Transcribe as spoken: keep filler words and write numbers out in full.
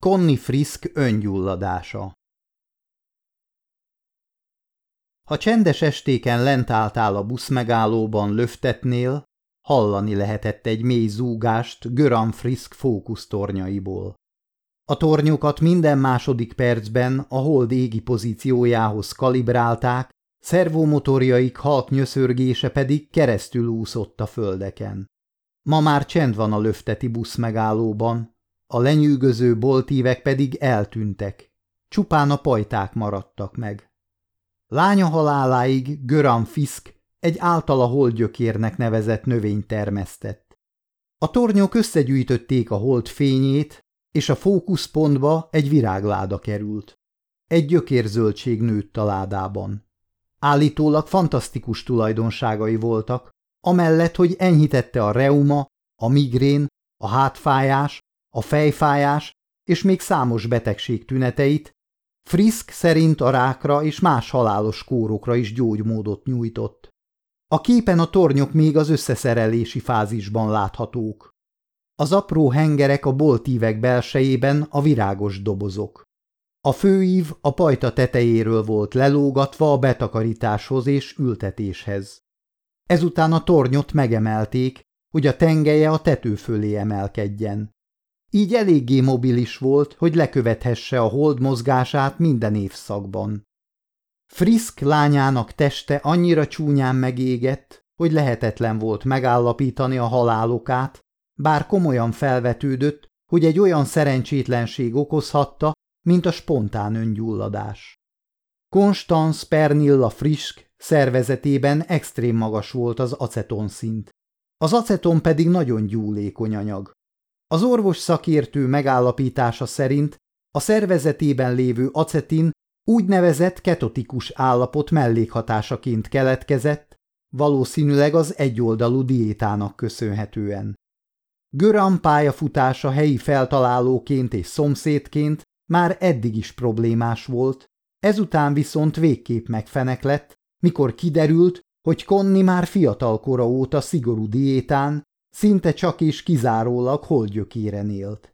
Connie Frisk öngyulladása. Ha csendes estéken lent álltál a buszmegállóban Löftetnél, hallani lehetett egy mély zúgást Göran Frisk fókusztornyaiból. A tornyokat minden második percben a hold égi pozíciójához kalibrálták, szervomotorjaik halk nyöszörgése pedig keresztül úszott a földeken. Ma már csend van a löfteti buszmegállóban, a lenyűgöző boltívek pedig eltűntek, csupán a pajták maradtak meg. Lánya haláláig Göran Frisk egy általa holdgyökérnek nevezett növényt termesztett. A tornyok összegyűjtötték a hold fényét, és a fókuszpontba egy virágláda került. Egy gyökérzöldség nőtt a ládában. Állítólag fantasztikus tulajdonságai voltak, amellett, hogy enyhítette a reuma, a migrén, a hátfájás, a fejfájás és még számos betegség tüneteit. Frisk szerint a rákra és más halálos kórokra is gyógymódot nyújtott. A képen a tornyok még az összeszerelési fázisban láthatók. Az apró hengerek a boltívek belsejében a virágos dobozok. A főív a pajta tetejéről volt lelógatva a betakarításhoz és ültetéshez. Ezután a tornyot megemelték, hogy a tengelye a tető fölé emelkedjen. Így eléggé mobilis volt, hogy lekövethesse a hold mozgását minden évszakban. Frisk lányának teste annyira csúnyán megégett, hogy lehetetlen volt megállapítani a halálokát, bár komolyan felvetődött, hogy egy olyan szerencsétlenség okozhatta, mint a spontán öngyulladás. Constance Pernilla Frisk szervezetében extrém magas volt az acetonszint. Az aceton pedig nagyon gyúlékony anyag. Az orvos szakértő megállapítása szerint a szervezetében lévő acetin úgynevezett ketotikus állapot mellékhatásaként keletkezett, valószínűleg az egyoldalú diétának köszönhetően. Göran pályafutása helyi feltalálóként és szomszédként már eddig is problémás volt, ezután viszont végképp megfeneklett, mikor kiderült, hogy Connie már fiatal kora óta szigorú diétán, szinte csak és kizárólag holdgyökéren élt.